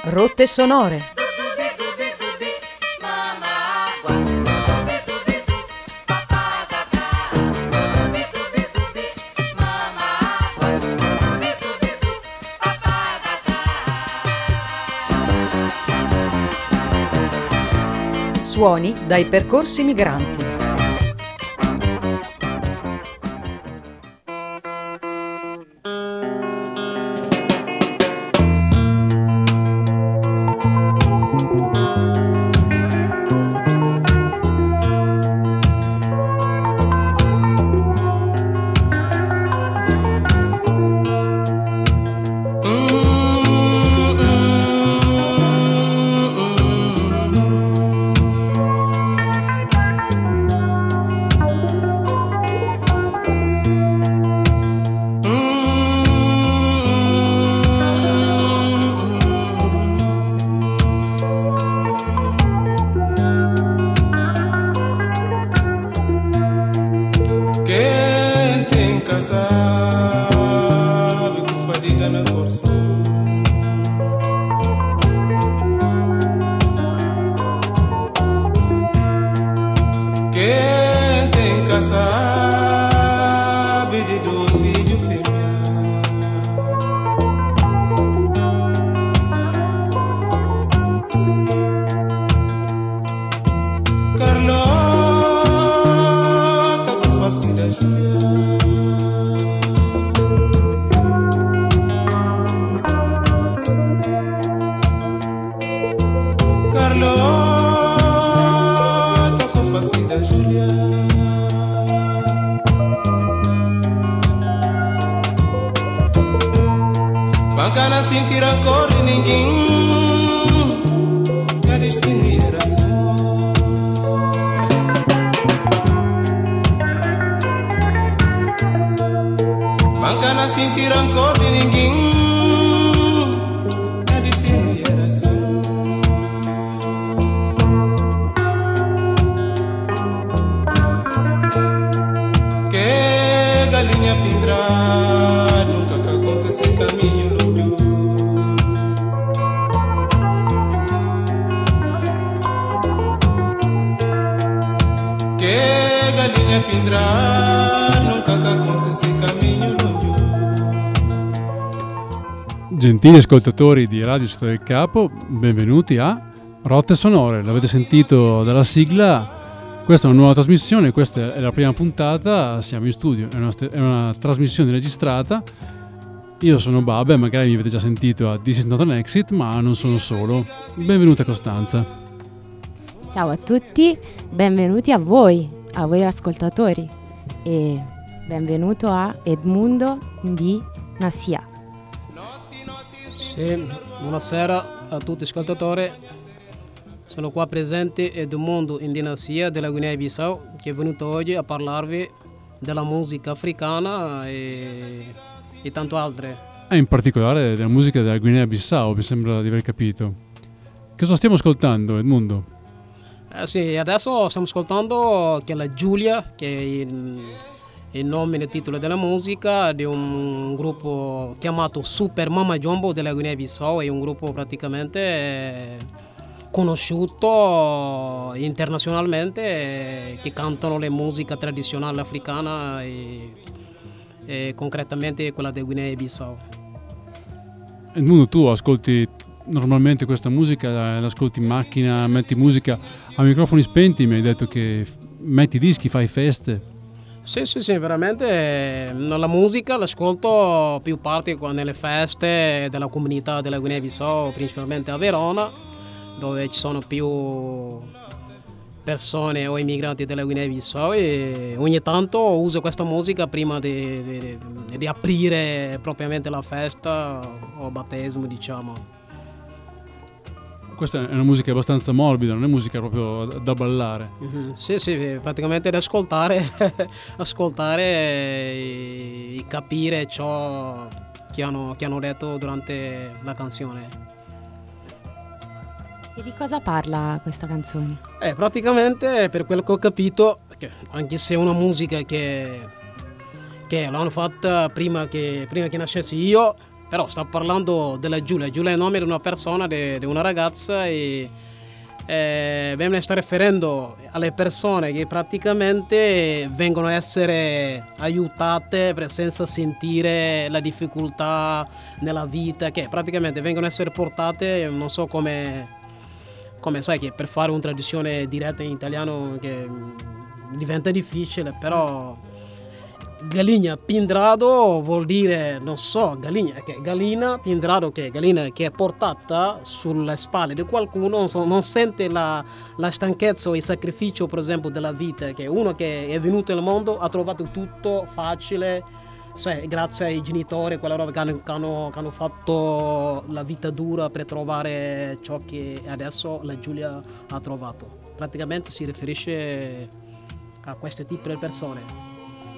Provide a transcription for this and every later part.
Rotte sonore. Suoni dai percorsi migranti. Gentili ascoltatori di Radio Città del Capo, benvenuti a Rotte Sonore. L'avete sentito dalla sigla, questa è una nuova trasmissione, questa è la prima puntata, siamo in studio, è una trasmissione registrata. Io sono Babe, magari mi avete già sentito a This Is Not an Exit, ma non sono solo. Benvenuta Costanza. Ciao a tutti, benvenuti a voi ascoltatori, e benvenuto a Edmundo di Nasia. Sì, buonasera a tutti gli ascoltatori. Sono qua presente Edmundo in Nasia della Guinea-Bissau, che è venuto oggi a parlarvi della musica africana e tanto altre. E in particolare della musica della Guinea-Bissau, mi sembra di aver capito. Cosa stiamo ascoltando, Edmundo? Sì, adesso stiamo ascoltando che la Giulia, che è il nome e il titolo della musica di un gruppo chiamato Super Mama Jumbo della Guinea-Bissau. È un gruppo praticamente conosciuto internazionalmente, che cantano le musiche tradizionali africana e concretamente quella del Guinea-Bissau. Edmundo, tu ascolti normalmente questa musica, l'ascolti in macchina, metti musica a microfoni spenti, mi hai detto che metti dischi, fai feste. Sì, veramente la musica l'ascolto più parte nelle feste della comunità della Guinea-Bissau, principalmente a Verona, dove ci sono più persone o immigranti della Guinea-Bissau, e ogni tanto uso questa musica prima di aprire propriamente la festa o battesimo, diciamo. Questa è una musica abbastanza morbida, non è musica proprio da ballare. Mm-hmm. Sì, praticamente da ascoltare e capire ciò che hanno detto durante la canzone. E di cosa parla questa canzone? Praticamente, per quello che ho capito, anche se è una musica che l'hanno fatta prima che nascessi io, Però sto parlando della Giulia. Giulia è il nome di una persona, di una ragazza, e mi sta riferendo alle persone che praticamente vengono a essere aiutate senza sentire la difficoltà nella vita, che praticamente vengono a essere portate, non so come sai che per fare una traduzione diretta in italiano che diventa difficile, però Galinha Pindrado vuol dire, non so, Galina Pindrado, che è Galina che è portata sulle spalle di qualcuno, non sente la stanchezza o il sacrificio, per esempio, della vita, che uno che è venuto nel mondo ha trovato tutto facile, cioè, grazie ai genitori, quella roba che hanno fatto la vita dura per trovare ciò che adesso la Giulia ha trovato. Praticamente si riferisce a questo tipo di persone.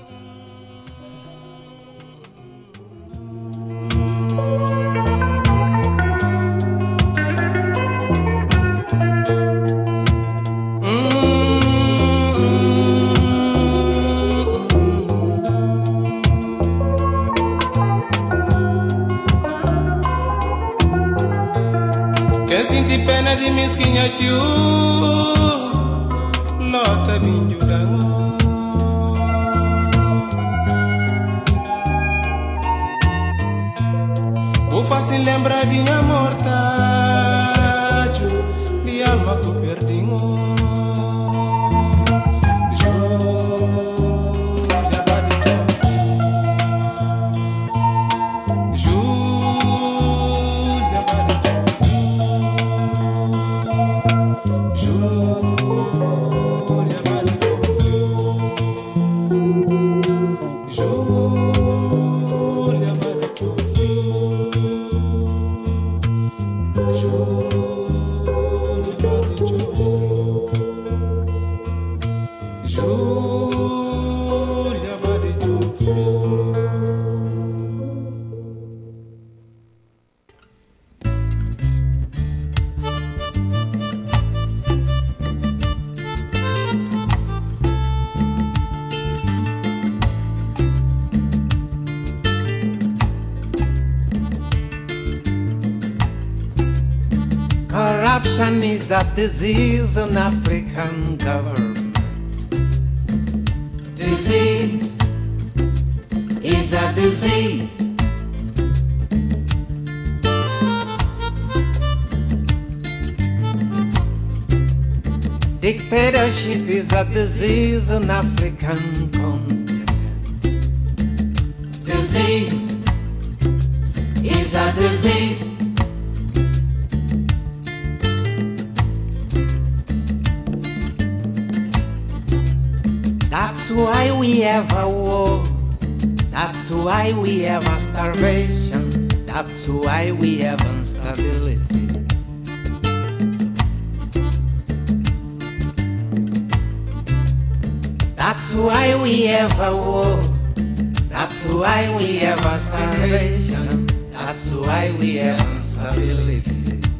Pena di miskinha tiu lota binjudango o fácil lembrar de minha morte de alma que perdinho Corruption is a disease in African government. Disease is a disease. Dictatorship is a disease in African continent. Disease is a disease. That's why we have a war. That's why we have a starvation. That's why we have instability. That's why we have a war. That's why we have a starvation. That's why we have instability.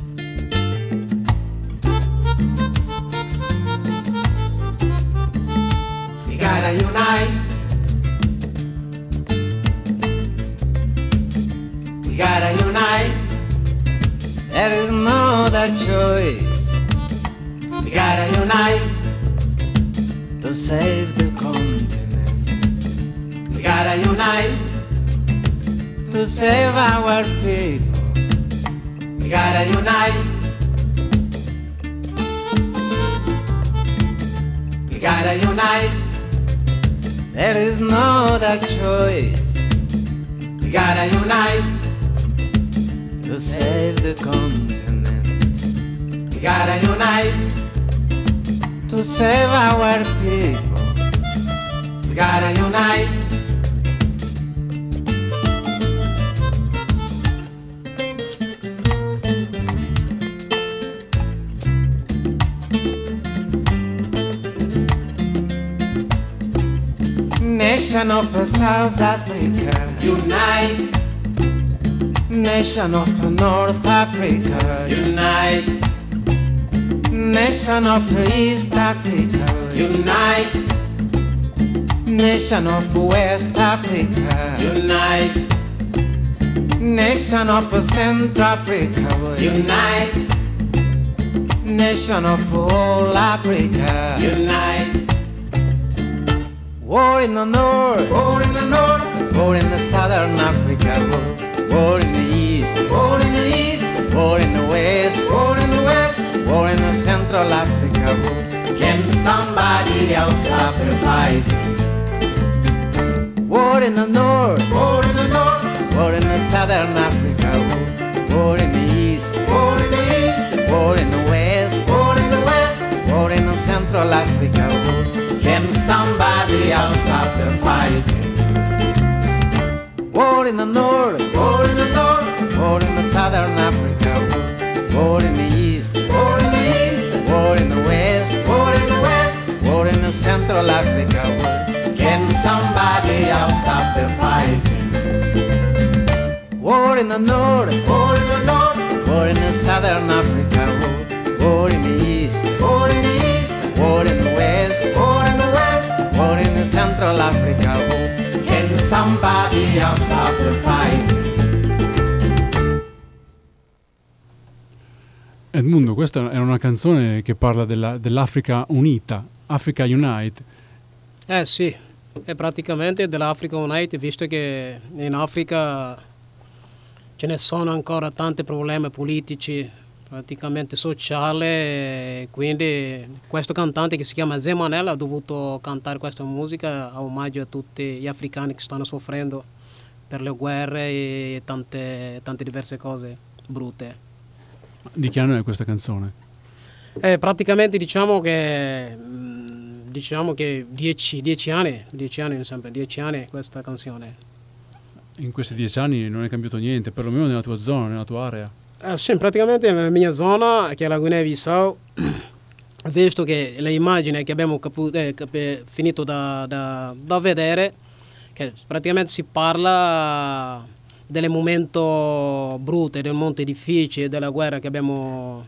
We gotta unite. We gotta unite. There is no other choice. We gotta unite to save the continent. We gotta unite to save our people. We gotta unite. We gotta unite. There is no other choice. We gotta unite to save the continent. We gotta unite to save our people. We gotta unite. Nation of South Africa, unite. Nation of North Africa, unite. Nation of East Africa, unite. Nation of West Africa, unite. Nation Nation of Central Africa, unite. Nation of all Africa, unite. War in the north, war in the north, war in the southern Africa, war in the east, war in the east, war in the west, war in the west, war in the central Africa. Can somebody else stop the fight? War in the north, war in the north, war in the southern Africa, war in the east, war in the east, war in the west, war in the west, war in the central Africa. Can somebody else stop the fight? War in the north, war in the north, war in the southern Africa, war in the east, war in the east, war in the west, war in the west, war in the central Africa. Can somebody else stop the fight? War in the north, war in the north, war in the southern Africa, war in the east, war in the east, war in the west, war in the west, war in the central Africa. Can somebody else stop the fight? Edmundo, questa è una canzone che parla dell'Africa unita, Africa Unite. Sì, è praticamente dell'Africa Unite, visto che in Africa ce ne sono ancora tanti problemi politici, praticamente sociali, quindi questo cantante che si chiama Zemanel ha dovuto cantare questa musica a omaggio a tutti gli africani che stanno soffrendo per le guerre e tante diverse cose brutte. Di che anno è questa canzone? Praticamente diciamo che 10 anni, mi sembra, 10 anni questa canzone. In questi 10 anni non è cambiato niente, perlomeno nella tua zona, nella tua area. Sì, praticamente nella mia zona, che è la Guinea-Bissau, visto che le immagini che abbiamo finito da vedere, che praticamente si parla del momento brutto, del momento difficile, della guerra che abbiamo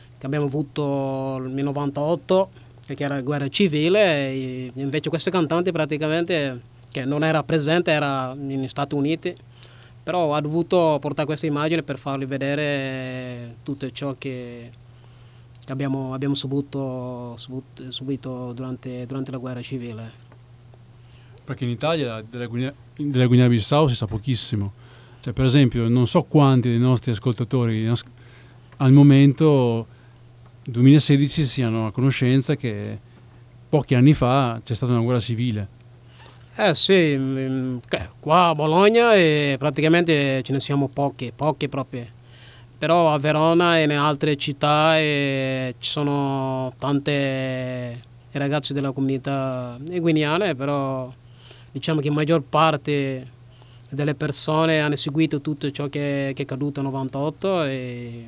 avuto nel 98, che era la guerra civile, e invece questo cantante praticamente, che non era presente, era negli Stati Uniti, però ha dovuto portare queste immagini per farvi vedere tutto ciò che abbiamo subito durante la guerra civile. Perché in Italia della Guinea-Bissau si sa pochissimo. Cioè, per esempio, non so quanti dei nostri ascoltatori al momento 2016 siano a conoscenza che pochi anni fa c'è stata una guerra civile. Sì, qua a Bologna praticamente ce ne siamo pochi proprio, però a Verona e in altre città ci sono tante ragazzi della comunità guineana, però diciamo che la maggior parte delle persone hanno seguito tutto ciò che è caduto nel 98 e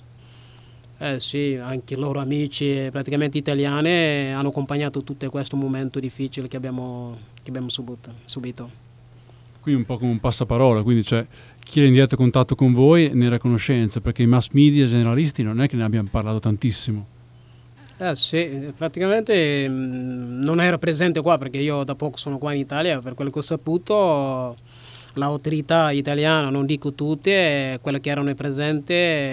sì, anche i loro amici praticamente italiani hanno accompagnato tutto questo momento difficile che abbiamo subito. Quindi un po' come un passaparola, quindi cioè, chi era in diretto contatto con voi ne era a conoscenza, perché i mass media generalisti non è che ne abbiano parlato tantissimo. Sì, praticamente non era presente qua perché io da poco sono qua in Italia, per quello che ho saputo l'autorità italiana, non dico tutte, quelle che erano presenti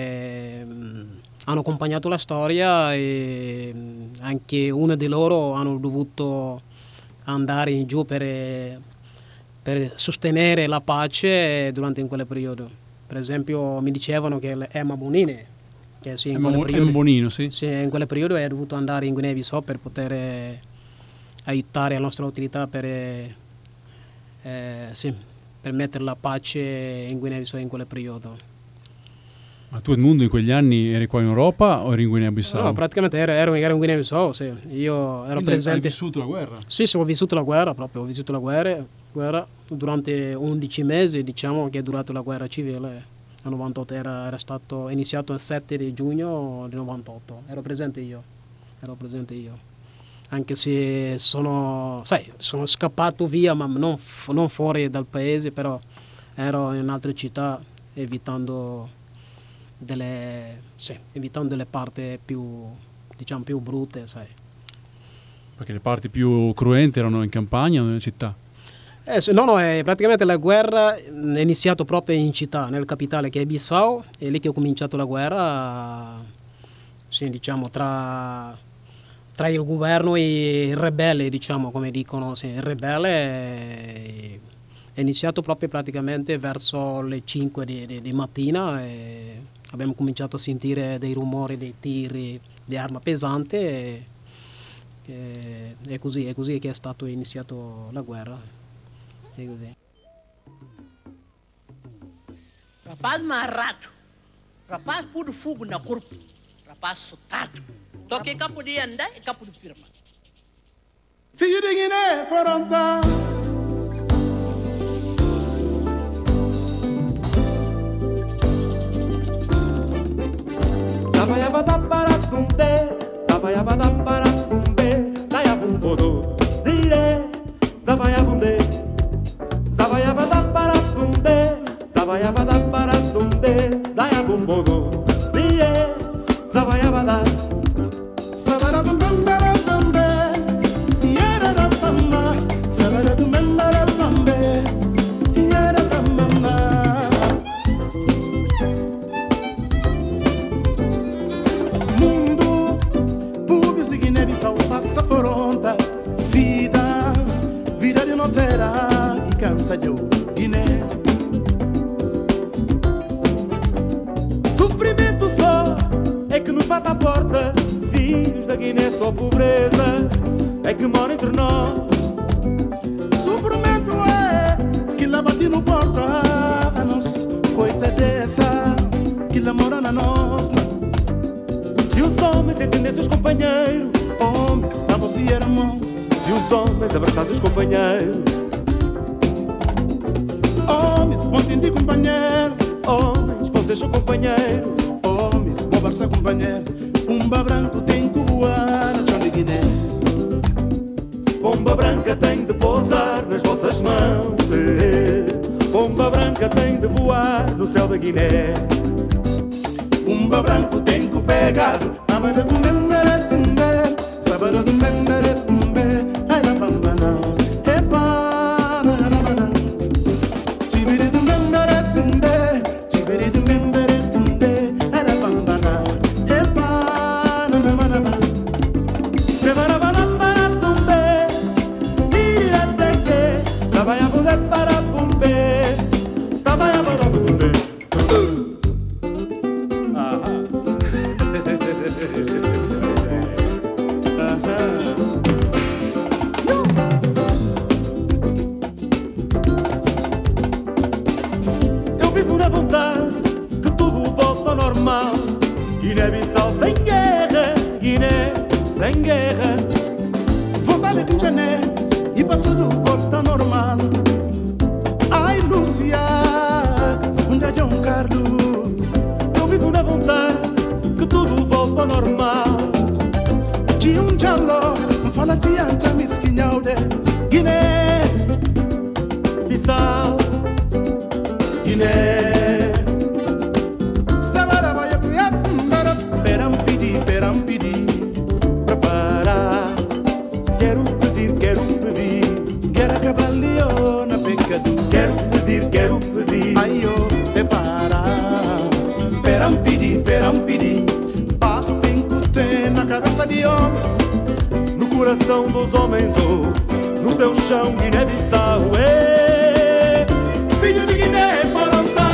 hanno accompagnato la storia e anche una di loro hanno dovuto andare in giù per sostenere la pace durante in quel periodo. Per esempio mi dicevano che Emma Bonini, che sì, Bonino, sì. Sì, in quel periodo è dovuto andare in Guinea-Bissau per poter aiutare la nostra autorità per mettere la pace in Guinea-Bissau in quel periodo. Ma tu Edmundo in quegli anni eri qua in Europa o eri in Guinea-Bissau? No, praticamente ero in Guinea-Bissau, sì. Io ero presente. Hai vissuto la guerra? Sì, ho vissuto la guerra proprio, ho vissuto la guerra durante 11 mesi, diciamo che è durata la guerra civile. Nel 98 era stato iniziato il 7 di giugno del 98, ero presente io. Anche se sono scappato via, ma non fuori dal paese, però ero in altre città evitando delle parti più brutte, sai. Perché le parti più cruente erano in campagna o nelle città? Praticamente la guerra è iniziata proprio in città, nel capitale che è Bissau, è lì che ho cominciato la guerra, sì, diciamo, tra il governo e il ribelle, diciamo, come dicono, sì, il ribelle è iniziato proprio praticamente verso le 5 di mattina e abbiamo cominciato a sentire dei rumori, dei tiri di arma pesante e è così che è stato iniziato la guerra. È così. Rapaz marrado, rapaz puro fogo na corpo, rapaz soltado. Toque capo de andar e capo de firma. Filho de Guiné, Foronta. Sabayabadabaratumbe, sabayabadabaratumbe, layabumbodo, dire, sabayabunde, sabayabadabaratumbe, sabayabadabaratumbe, zayabumbodo, dire, sabayabada. Passa Foronta, vida de notera e cansa de Guiné. Sofrimento só é que nos bate à porta, filhos da Guiné só pobreza é que mora entre nós. Sofrimento é que lá bate no porta a nós, coita dessa que lá mora na nós. Se os homens entendessem os companheiros, homens, a você éramos. Se os homens abraçassem os companheiros, homens, vão entender companheiro. Homens, vocês são companheiros. Homens, vão abraçar companheiro. Pomba branco tem que voar na chão de Guiné. Pomba branca tem de pousar nas vossas mãos. Pomba branca tem de voar no céu da Guiné. Pomba branco tem que pegar a mãe tumbe, sábado tumbe, ai na bambana, epa na bambana. Tibiri tumbe, ai na bambana, epa na bambana. Prepara para tumbe, mira teke, trabalha para tumbe, trabalha para tumbe. Guiné-Bissau sem guerra, Guiné sem guerra. Vontade de Guiné e para tudo volta normal. Ai Lúcia, onde é João Carlos? Eu vivo na vontade que tudo volta normal. De jalo, fala de anta misquinhau de Guiné, Bissau, Guiné. Perampidi, prepara. Quero pedir, quero cavalio na pecado. Quero pedir. Ai eu prepara. Perampidi, paz tem que ter na cabeça de homens, no coração dos homens ou no teu chão, Guiné-Bissau. Filho de Guiné, Foronta.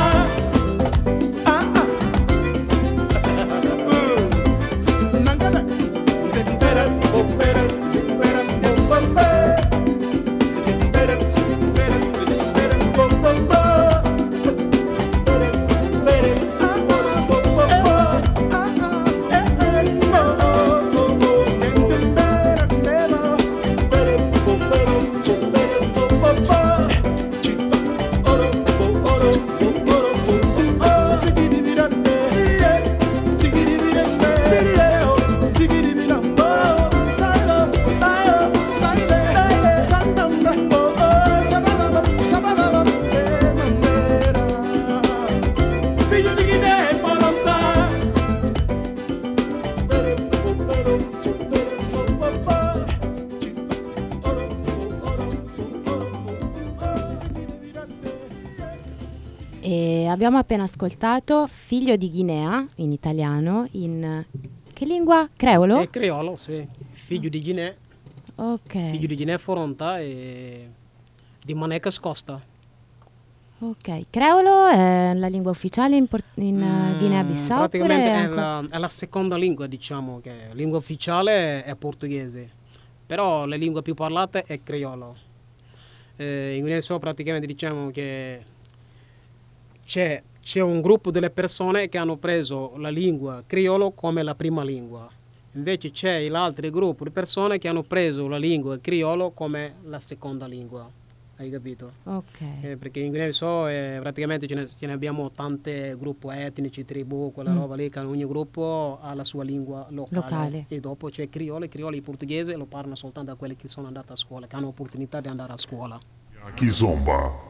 E abbiamo appena ascoltato Figlio di Guinea, in italiano, in che lingua? Creolo? È creolo, sì. Figlio di Guinea. Ok. Figlio di Guinea Foronta e di Manecas Costa. Ok, creolo è la lingua ufficiale in Guinea-Bissau? Praticamente è la seconda lingua, diciamo, che la lingua ufficiale è portoghese, però la lingua più parlata è creolo. In Guinea-Bissau praticamente diciamo che c'è un gruppo delle persone che hanno preso la lingua creolo come la prima lingua, invece c'è l'altro gruppo di persone che hanno preso la lingua creolo come la seconda lingua. Hai capito? Ok. Perché in Guinea-Bissau praticamente ce ne abbiamo tante gruppi etnici, tribù, quella roba lì, che ogni gruppo ha la sua lingua locale. E dopo c'è criolo e portoghese lo parlano soltanto da quelli che sono andati a scuola, che hanno opportunità di andare a scuola. Kizomba.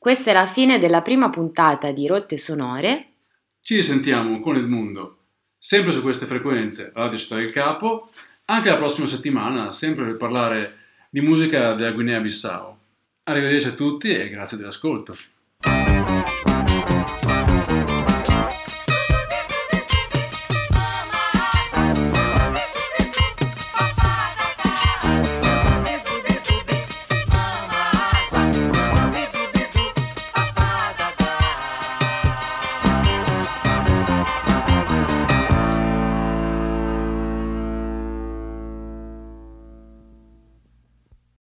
Questa è la fine della prima puntata di Rotte Sonore. Ci risentiamo con Edmundo, sempre su queste frequenze, Radio Città del Capo, anche la prossima settimana, sempre per parlare di musica della Guinea-Bissau. Arrivederci a tutti e grazie dell'ascolto.